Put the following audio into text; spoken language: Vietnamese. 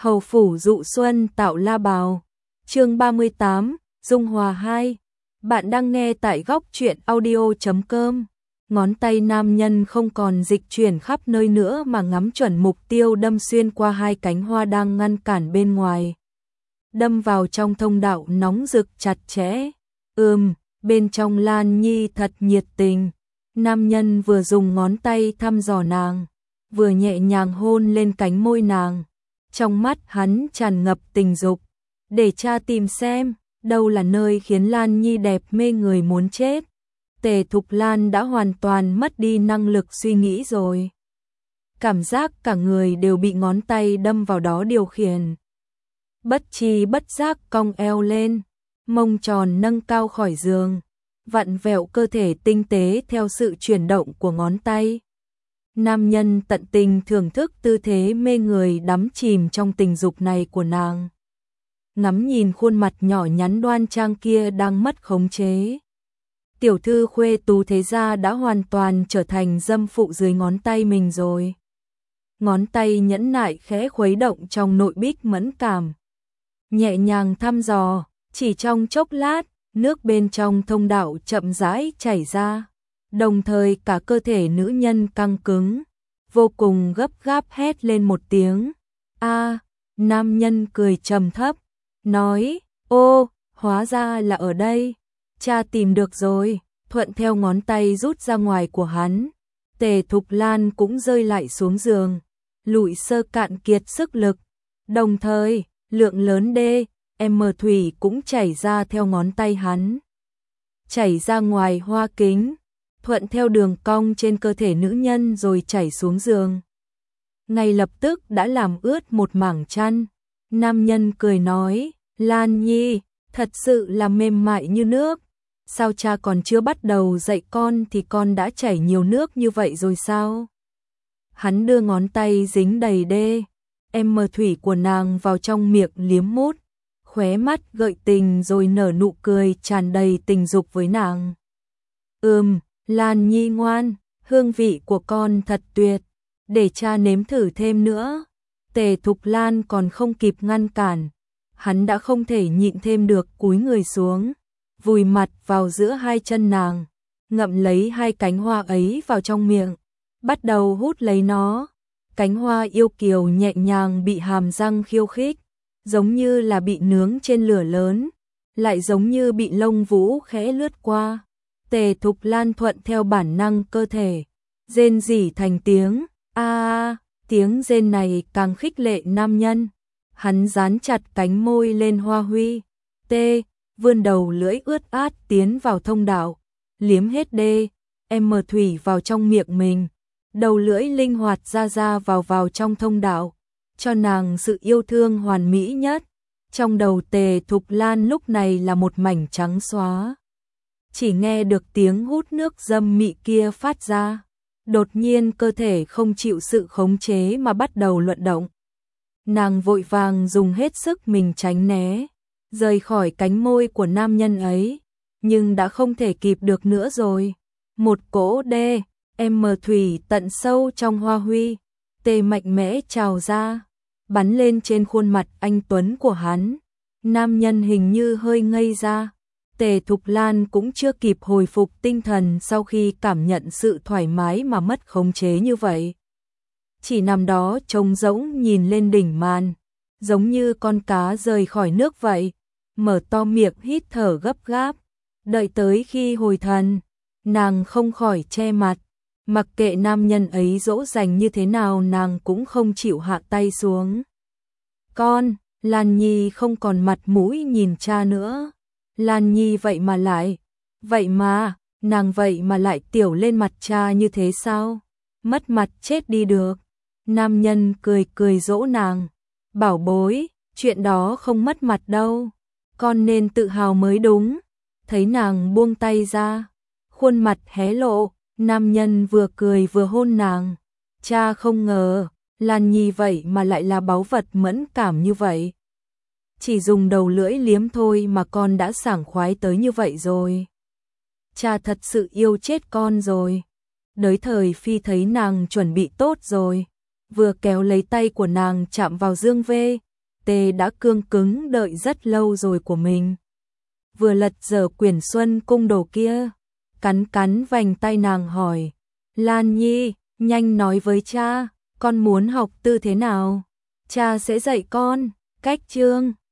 Hầu phủ dụ xuân tạo la bào. Chương 38, Dung Hòa 2. Bạn đang nghe tại góc truyện audio.com. Ngón tay nam nhân không còn dịch chuyển khắp nơi nữa mà ngắm chuẩn mục tiêu, đâm xuyên qua hai cánh hoa đang ngăn cản bên ngoài. Đâm vào trong thông đạo nóng rực chặt chẽ. Bên trong Lan Nhi thật nhiệt tình. Nam nhân vừa dùng ngón tay thăm dò nàng, vừa nhẹ nhàng hôn lên cánh môi nàng. Trong mắt hắn tràn ngập tình dục. Để cha tìm xem, đâu là nơi khiến Lan Nhi đẹp mê người muốn chết. Tề Thục Lan đã hoàn toàn mất đi năng lực suy nghĩ rồi. Cảm giác cả người đều bị ngón tay đâm vào đó điều khiển. Bất tri bất giác cong eo lên, mông tròn nâng cao khỏi giường, vặn vẹo cơ thể tinh tế theo sự chuyển động của ngón tay. Nam nhân tận tình thưởng thức tư thế mê người đắm chìm trong tình dục này của nàng. Ngắm nhìn khuôn mặt nhỏ nhắn đoan trang kia đang mất khống chế. Tiểu thư khuê tú thế gia đã hoàn toàn trở thành dâm phụ dưới ngón tay mình rồi. Ngón tay nhẫn nại khẽ khuấy động trong nội bích mẫn cảm. Nhẹ nhàng thăm dò, chỉ trong chốc lát, nước bên trong thông đạo chậm rãi chảy ra. Đồng thời cả cơ thể nữ nhân căng cứng, vô cùng gấp gáp hét lên một tiếng. A, nam nhân cười trầm thấp, nói, ô, hóa ra là ở đây, cha tìm được rồi. Thuận theo ngón tay rút ra ngoài của hắn, Tề Thục Lan cũng rơi lại xuống giường, lụi sơ cạn kiệt sức lực. Đồng thời, lượng lớn D.M thủy cũng chảy ra theo ngón tay hắn, chảy ra ngoài hoa kính, thuận theo đường cong trên cơ thể nữ nhân rồi chảy xuống giường. Ngay lập tức đã làm ướt một mảng chăn. Nam nhân cười nói, Lan Nhi, thật sự là mềm mại như nước. Sao cha còn chưa bắt đầu dạy con thì con đã chảy nhiều nước như vậy rồi sao? Hắn đưa ngón tay dính đầy D.M thủy của nàng vào trong miệng liếm mút, khóe mắt gợi tình rồi nở nụ cười tràn đầy tình dục với nàng. Lan Nhi ngoan, hương vị của con thật tuyệt, để cha nếm thử thêm nữa. Tề Thục Lan còn không kịp ngăn cản, hắn đã không thể nhịn thêm được, cúi người xuống, vùi mặt vào giữa hai chân nàng, ngậm lấy hai cánh hoa ấy vào trong miệng, bắt đầu hút lấy nó. Cánh hoa yêu kiều nhẹ nhàng bị hàm răng khiêu khích, giống như là bị nướng trên lửa lớn, lại giống như bị lông vũ khẽ lướt qua. Tề Thục Lan thuận theo bản năng cơ thể, rên rỉ thành tiếng a. Tiếng rên này càng khích lệ nam nhân. Hắn dán chặt cánh môi lên hoa huy, vươn đầu lưỡi ướt át tiến vào thông đạo, liếm hết D.M thủy vào trong miệng mình. Đầu lưỡi linh hoạt ra vào trong thông đạo, cho nàng sự yêu thương hoàn mỹ nhất. Trong đầu Tề Thục Lan lúc này là một mảnh trắng xóa. Chỉ nghe được tiếng hút nước dâm mị kia phát ra. Đột nhiên cơ thể không chịu sự khống chế mà bắt đầu luận động. Nàng vội vàng dùng hết sức mình tránh né, rời khỏi cánh môi của nam nhân ấy, nhưng đã không thể kịp được nữa rồi. Một cỗ D.M thủy tận sâu trong hoa huy, mạnh mẽ trào ra, bắn lên trên khuôn mặt anh tuấn của hắn. Nam nhân hình như hơi ngây ra. Tề Thục Lan cũng chưa kịp hồi phục tinh thần sau khi cảm nhận sự thoải mái mà mất khống chế như vậy. Chỉ nằm đó trống rỗng nhìn lên đỉnh màn, giống như con cá rời khỏi nước vậy, mở to miệng hít thở gấp gáp. Đợi tới khi hồi thần, nàng không khỏi che mặt, mặc kệ nam nhân ấy dỗ dành như thế nào nàng cũng không chịu hạ tay xuống. Lan Nhi không còn mặt mũi nhìn cha nữa. Lan Nhi vậy mà nàng vậy mà lại tiểu lên mặt cha như thế sao? Mất mặt chết đi được. Nam nhân cười dỗ nàng, bảo bối, chuyện đó không mất mặt đâu, con nên tự hào mới đúng. Thấy nàng buông tay ra, khuôn mặt hé lộ, nam nhân vừa cười vừa hôn nàng. Cha không ngờ, Lan Nhi vậy mà lại là báu vật mẫn cảm như vậy. Chỉ dùng đầu lưỡi liếm thôi mà con đã sảng khoái tới như vậy rồi. Cha thật sự yêu chết con rồi. Đới Thời Phi thấy nàng chuẩn bị tốt rồi, vừa kéo lấy tay của nàng chạm vào dương vê, Tê đã cương cứng đợi rất lâu rồi của mình. Vừa lật dở quyển Xuân Cung Đồ kia, cắn cắn vành tay nàng hỏi, Lan Nhi, nhanh nói với cha, con muốn học tư thế nào? Cha sẽ dạy con. Cách chương